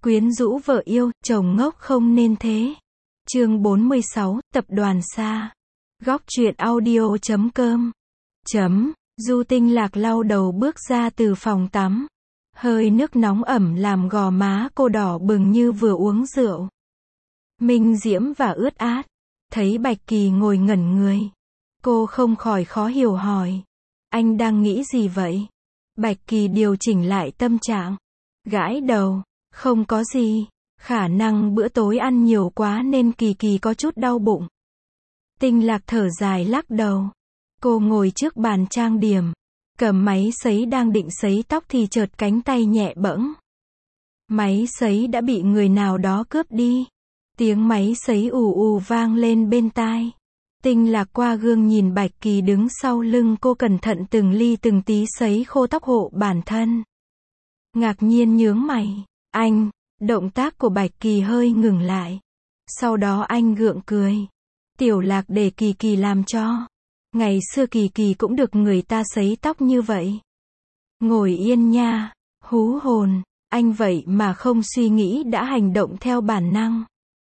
Quyến rũ vợ yêu, chồng ngốc không nên thế. Chương 46, Tập đoàn Sa. Góc truyện audio.com. Du Tinh Lạc lau đầu bước ra từ phòng tắm. Hơi nước nóng ẩm làm gò má cô đỏ bừng như vừa uống rượu. Minh diễm và ướt át. Thấy Bạch Kỳ ngồi ngẩn người. Cô không khỏi khó hiểu hỏi. Anh đang nghĩ gì vậy? Bạch Kỳ điều chỉnh lại tâm trạng. Gãi đầu. Không có gì. Khả năng bữa tối ăn nhiều quá nên Kỳ Kỳ có chút đau bụng. Tinh Lạc thở dài lắc đầu. Cô ngồi trước bàn trang điểm. Cầm máy sấy đang định sấy tóc thì chợt cánh tay nhẹ bẫng. Máy sấy đã bị người nào đó cướp đi. Tiếng máy sấy ù ù vang lên bên tai. Tinh Lạc qua gương nhìn Bạch Kỳ đứng sau lưng cô cẩn thận từng ly từng tí sấy khô tóc hộ bản thân. Ngạc nhiên nhướng mày. Anh, động tác của Bạch Kỳ hơi ngừng lại. Sau đó anh gượng cười. Tiểu Lạc để Kỳ Kỳ làm cho. Ngày xưa Kỳ Kỳ cũng được người ta sấy tóc như vậy. Ngồi yên nha, hú hồn, anh vậy mà không suy nghĩ đã hành động theo bản năng.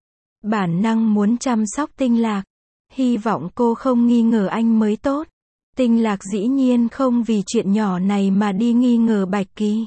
Bản năng muốn chăm sóc Tinh Lạc. Hy vọng cô không nghi ngờ anh mới tốt. Tinh Lạc dĩ nhiên không vì chuyện nhỏ này mà đi nghi ngờ Bạch Kỳ.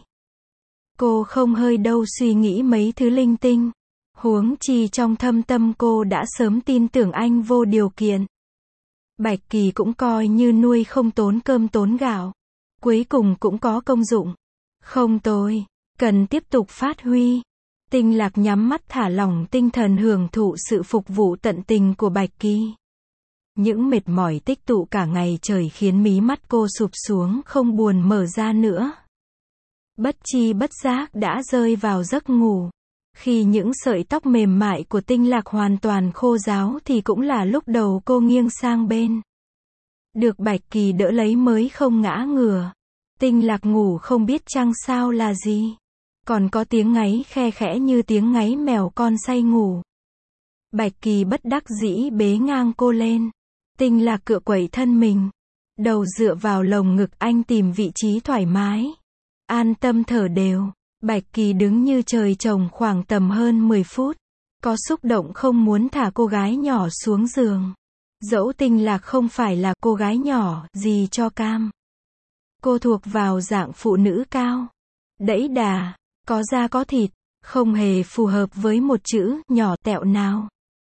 Cô không hơi đâu suy nghĩ mấy thứ linh tinh. Huống chi trong thâm tâm cô đã sớm tin tưởng anh vô điều kiện. Bạch Kỳ cũng coi như nuôi không tốn cơm tốn gạo. Cuối cùng cũng có công dụng. Không tồi, cần tiếp tục phát huy. Tinh Lạc nhắm mắt thả lỏng tinh thần hưởng thụ sự phục vụ tận tình của Bạch Kỳ. Những mệt mỏi tích tụ cả ngày trời khiến mí mắt cô sụp xuống không buồn mở ra nữa. Bất chi bất giác đã rơi vào giấc ngủ. Khi những sợi tóc mềm mại của Tinh Lạc hoàn toàn khô ráo thì cũng là lúc đầu cô nghiêng sang bên. Được Bạch Kỳ đỡ lấy mới không ngã ngửa. Tinh Lạc ngủ không biết chăng sao là gì. Còn có tiếng ngáy khe khẽ như tiếng ngáy mèo con say ngủ. Bạch Kỳ bất đắc dĩ bế ngang cô lên. Tinh Lạc cựa quẩy thân mình. Đầu dựa vào lồng ngực anh tìm vị trí thoải mái. An tâm thở đều. Bạch Kỳ đứng như trời trồng khoảng tầm hơn 10 phút. Có xúc động không muốn thả cô gái nhỏ xuống giường. Dẫu Tinh Lạc không phải là cô gái nhỏ gì cho cam. Cô thuộc vào dạng phụ nữ cao. Đẫy đà, có da có thịt, không hề phù hợp với một chữ nhỏ tẹo nào.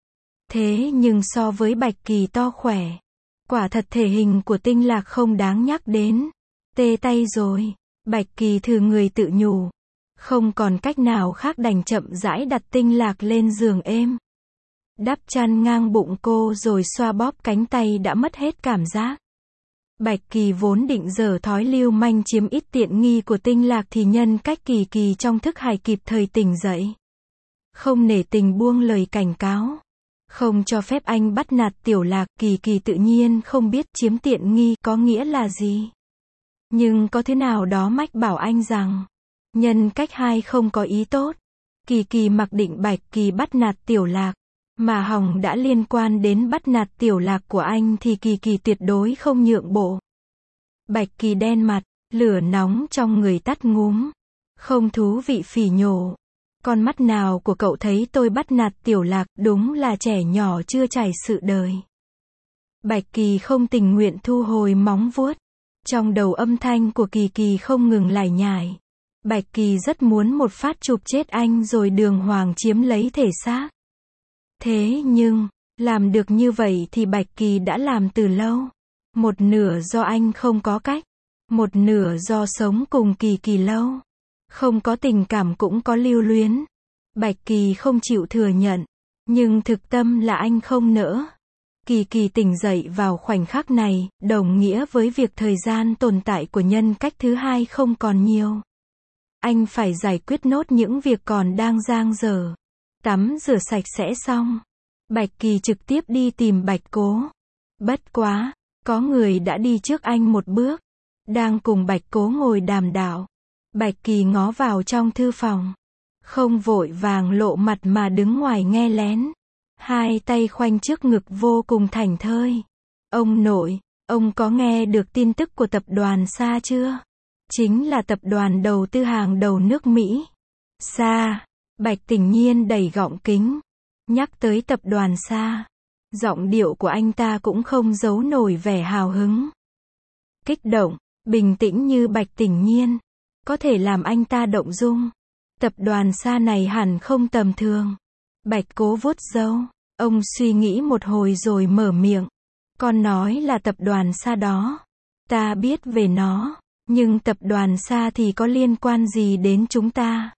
Thế nhưng so với Bạch Kỳ to khỏe, quả thật thể hình của Tinh Lạc không đáng nhắc đến. Tê tay rồi, Bạch Kỳ thử người tự nhủ. Không còn cách nào khác đành chậm rãi đặt Tinh Lạc lên giường êm. Đắp chăn ngang bụng cô rồi xoa bóp cánh tay đã mất hết cảm giác. Bạch Kỳ vốn định giở thói lưu manh chiếm ít tiện nghi của Tinh Lạc thì nhân cách Kỳ Kỳ trong thức hải kịp thời tỉnh dậy. Không nể tình buông lời cảnh cáo. Không cho phép anh bắt nạt Tiểu Lạc, Kỳ Kỳ tự nhiên không biết chiếm tiện nghi có nghĩa là gì. Nhưng có thế nào đó mách bảo anh rằng, nhân cách hai không có ý tốt. Kỳ Kỳ mặc định Bạch Kỳ bắt nạt Tiểu Lạc, mà hỏng đã liên quan đến bắt nạt Tiểu Lạc của anh thì Kỳ Kỳ tuyệt đối không nhượng bộ. Bạch Kỳ đen mặt, lửa nóng trong người tắt ngúm. Không thú vị phỉ nhổ. Con mắt nào của cậu thấy tôi bắt nạt Tiểu Lạc, đúng là trẻ nhỏ chưa trải sự đời. Bạch Kỳ không tình nguyện thu hồi móng vuốt. Trong đầu âm thanh của Kỳ Kỳ không ngừng lải nhải. Bạch Kỳ rất muốn một phát chụp chết anh rồi đường hoàng chiếm lấy thể xác. Thế nhưng, làm được như vậy thì Bạch Kỳ đã làm từ lâu. Một nửa do anh không có cách. Một nửa do sống cùng Kỳ Kỳ lâu. Không có tình cảm cũng có lưu luyến. Bạch Kỳ không chịu thừa nhận. Nhưng thực tâm là anh không nỡ. Kỳ Kỳ tỉnh dậy vào khoảnh khắc này, đồng nghĩa với việc thời gian tồn tại của nhân cách thứ hai không còn nhiều. Anh phải giải quyết nốt những việc còn đang dang dở. Tắm rửa sạch sẽ xong. Bạch Kỳ trực tiếp đi tìm Bạch Cố. Bất quá, có người đã đi trước anh một bước. Đang cùng Bạch Cố ngồi đàm đạo. Bạch Kỳ ngó vào trong thư phòng. Không vội vàng lộ mặt mà đứng ngoài nghe lén. Hai tay khoanh trước ngực vô cùng thảnh thơi. Ông nội, ông có nghe được tin tức của tập đoàn Sa chưa? Chính là tập đoàn đầu tư hàng đầu nước Mỹ. Sa. Bạch Tình Nhiên đẩy gọng kính. Nhắc tới tập đoàn Sa. Giọng điệu của anh ta cũng không giấu nổi vẻ hào hứng. Kích động, bình tĩnh như Bạch Tình Nhiên. Có thể làm anh ta động dung. Tập đoàn Sa này hẳn không tầm thường. Bạch Cố vuốt râu. Ông suy nghĩ một hồi rồi mở miệng. Con nói là tập đoàn Sa đó. Ta biết về nó. Nhưng tập đoàn Sa thì có liên quan gì đến chúng ta?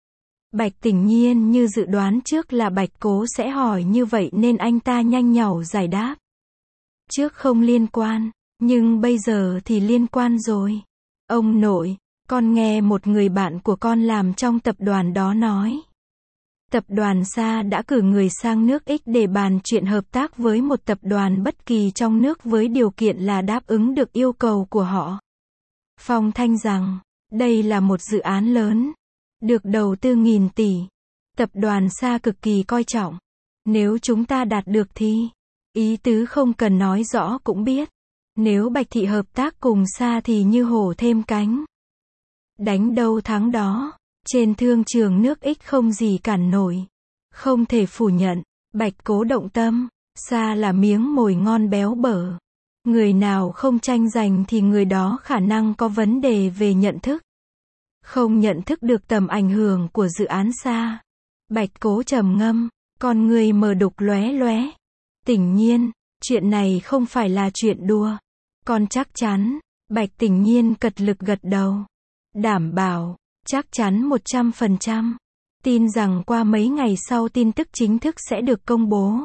Bạch Tình Nhiên như dự đoán trước là Bạch Cố sẽ hỏi như vậy nên anh ta nhanh nhảu giải đáp. Trước không liên quan, nhưng bây giờ thì liên quan rồi. Ông nội, con nghe một người bạn của con làm trong tập đoàn đó nói. Tập đoàn Sa đã cử người sang nước X để bàn chuyện hợp tác với một tập đoàn bất kỳ trong nước với điều kiện là đáp ứng được yêu cầu của họ. Phong thanh rằng, đây là một dự án lớn. Được đầu tư nghìn tỷ. Tập đoàn Sa cực kỳ coi trọng. Nếu chúng ta đạt được thì, ý tứ không cần nói rõ cũng biết. Nếu Bạch Thị hợp tác cùng Sa thì như hổ thêm cánh. Đánh đâu thắng đó. Trên thương trường nước X không gì cản nổi. Không thể phủ nhận. Bạch Cố động tâm. Sa là miếng mồi ngon béo bở. Người nào không tranh giành thì người đó khả năng có vấn đề về nhận thức. Không nhận thức được tầm ảnh hưởng của dự án Sa. Bạch Cố trầm ngâm, con người mờ đục lóe lóe. Tình Nhiên, chuyện này không phải là chuyện đùa. Con chắc chắn. Bạch Tình Nhiên cật lực gật đầu. Đảm bảo, chắc chắn 100%. Tin rằng qua mấy ngày sau tin tức chính thức sẽ được công bố.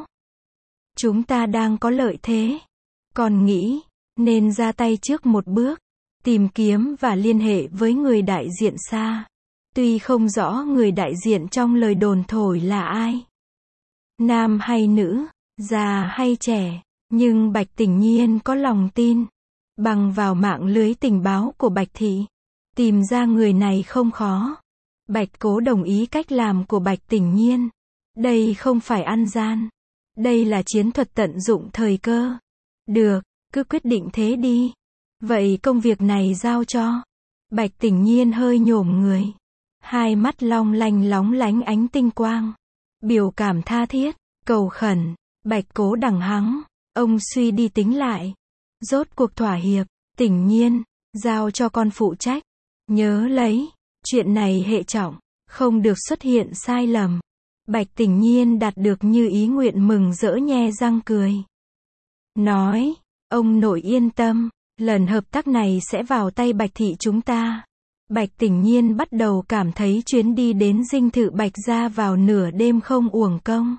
Chúng ta đang có lợi thế. Con nghĩ, nên ra tay trước một bước. Tìm kiếm và liên hệ với người đại diện Sa. Tuy không rõ người đại diện trong lời đồn thổi là ai. Nam hay nữ, già hay trẻ. Nhưng Bạch Tình Nhiên có lòng tin. Bằng vào mạng lưới tình báo của Bạch Thị. Tìm ra người này không khó. Bạch Cố đồng ý cách làm của Bạch Tình Nhiên. Đây không phải ăn gian. Đây là chiến thuật tận dụng thời cơ. Được, cứ quyết định thế đi. Vậy công việc này giao cho. Bạch Tình Nhiên hơi nhổm người. Hai mắt long lanh lóng lánh ánh tinh quang. Biểu cảm tha thiết, cầu khẩn. Bạch Cố đằng hắng. Ông suy đi tính lại. Rốt cuộc thỏa hiệp. Tình Nhiên, giao cho con phụ trách. Nhớ lấy, chuyện này hệ trọng. Không được xuất hiện sai lầm. Bạch Tình Nhiên đạt được như ý nguyện mừng rỡ nhe răng cười. Nói, ông nội yên tâm. Lần hợp tác này sẽ vào tay Bạch Thị chúng ta. Bạch Tình Nhiên bắt đầu cảm thấy chuyến đi đến dinh thự Bạch gia vào nửa đêm không uổng công.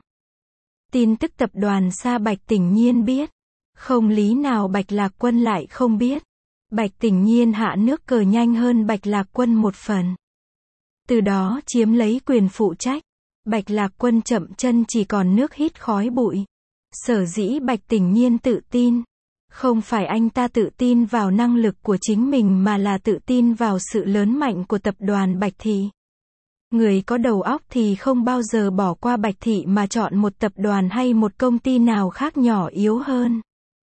Tin tức tập đoàn Sa Bạch Tình Nhiên biết. Không lý nào Bạch Lạc Quân lại không biết. Bạch Tình Nhiên hạ nước cờ nhanh hơn Bạch Lạc Quân một phần. Từ đó chiếm lấy quyền phụ trách. Bạch Lạc Quân chậm chân chỉ còn nước hít khói bụi. Sở dĩ Bạch Tình Nhiên tự tin. Không phải anh ta tự tin vào năng lực của chính mình mà là tự tin vào sự lớn mạnh của tập đoàn Bạch Thị. Người có đầu óc thì không bao giờ bỏ qua Bạch Thị mà chọn một tập đoàn hay một công ty nào khác nhỏ yếu hơn.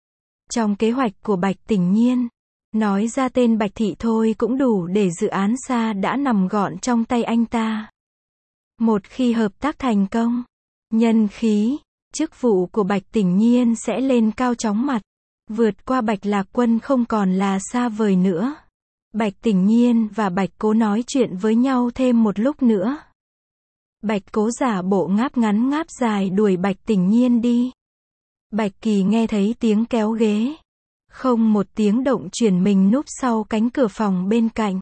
Trong kế hoạch của Bạch Tình Nhiên, nói ra tên Bạch Thị thôi cũng đủ để dự án Sa đã nằm gọn trong tay anh ta. Một khi hợp tác thành công, nhân khí, chức vụ của Bạch Tình Nhiên sẽ lên cao chóng mặt. Vượt qua Bạch Lạc Quân không còn là xa vời nữa. Bạch Tình Nhiên và Bạch Cố nói chuyện với nhau thêm một lúc nữa. Bạch Cố giả bộ ngáp ngắn ngáp dài đuổi Bạch Tình Nhiên đi. Bạch Kỳ nghe thấy tiếng kéo ghế. Không một tiếng động chuyển mình núp sau cánh cửa phòng bên cạnh.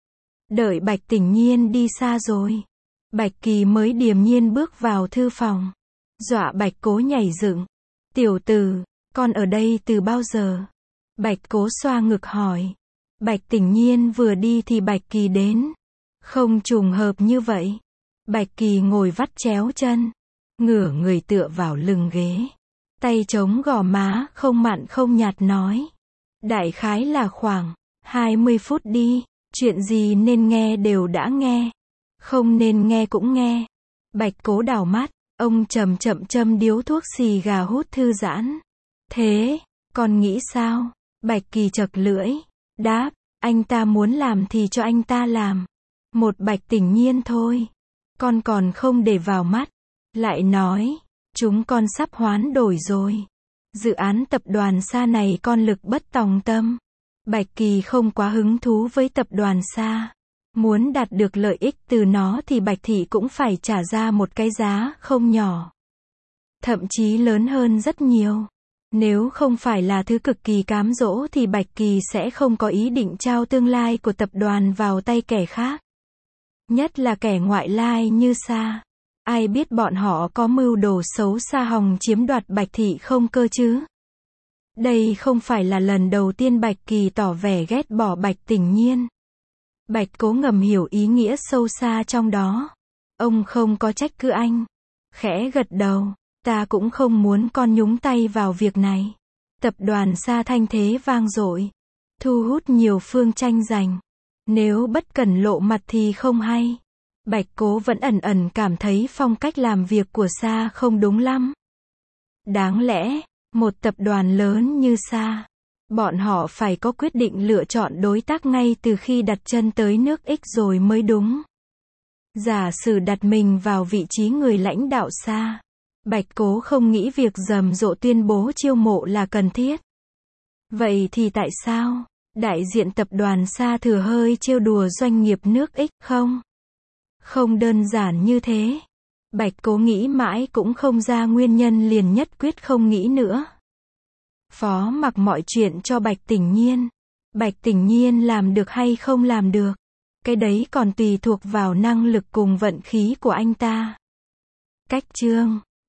Đợi Bạch Tình Nhiên đi xa rồi. Bạch Kỳ mới điềm nhiên bước vào thư phòng. Dọa Bạch Cố nhảy dựng. Tiểu tử, con ở đây từ bao giờ? Bạch Cố xoa ngực hỏi. Bạch Tình Nhiên vừa đi thì Bạch Kỳ đến. Không trùng hợp như vậy. Bạch Kỳ ngồi vắt chéo chân. Ngửa người tựa vào lưng ghế. Tay chống gò má không mặn không nhạt nói. Đại khái là khoảng 20 phút đi. Chuyện gì nên nghe đều đã nghe. Không nên nghe cũng nghe. Bạch Cố đảo mắt. Ông chậm chậm châm điếu thuốc xì gà hút thư giãn. Thế, con nghĩ sao? Bạch Kỳ chật lưỡi. Đáp, anh ta muốn làm thì cho anh ta làm. Một Bạch Tình Nhiên thôi. con còn không để vào mắt. Lại nói, chúng con sắp hoán đổi rồi. Dự án tập đoàn Sa này con lực bất tòng tâm. Bạch Kỳ không quá hứng thú với tập đoàn Sa. Muốn đạt được lợi ích từ nó thì Bạch Thị cũng phải trả ra một cái giá không nhỏ. Thậm chí lớn hơn rất nhiều. Nếu không phải là thứ cực kỳ cám dỗ thì Bạch Kỳ sẽ không có ý định trao tương lai của tập đoàn vào tay kẻ khác. Nhất là kẻ ngoại lai như Sa. Ai biết bọn họ có mưu đồ xấu xa hòng chiếm đoạt Bạch Thị không cơ chứ? Đây không phải là lần đầu tiên Bạch Kỳ tỏ vẻ ghét bỏ Bạch Tỉnh Nhiên. Bạch Cố ngầm hiểu ý nghĩa sâu xa trong đó. Ông không có trách cứ anh. Khẽ gật đầu. Ta cũng không muốn con nhúng tay vào việc này. Tập đoàn Sa thanh thế vang dội. Thu hút nhiều phương tranh giành. Nếu bất cẩn lộ mặt thì không hay. Bạch Cố vẫn ẩn ẩn cảm thấy phong cách làm việc của Sa không đúng lắm. Đáng lẽ, một tập đoàn lớn như Sa, bọn họ phải có quyết định lựa chọn đối tác ngay từ khi đặt chân tới nước X rồi mới đúng. Giả sử đặt mình vào vị trí người lãnh đạo Sa, Bạch Cố không nghĩ việc rầm rộ tuyên bố chiêu mộ là cần thiết. Vậy thì tại sao đại diện tập đoàn Sa thừa hơi trêu đùa doanh nghiệp nước X không? Không đơn giản như thế. Bạch Cố nghĩ mãi cũng không ra nguyên nhân, liền nhất quyết không nghĩ nữa. Phó mặc mọi chuyện cho Bạch Tỉnh Nhiên. Bạch Tỉnh Nhiên làm được hay không làm được, cái đấy còn tùy thuộc vào năng lực cùng vận khí của anh ta. Cách chương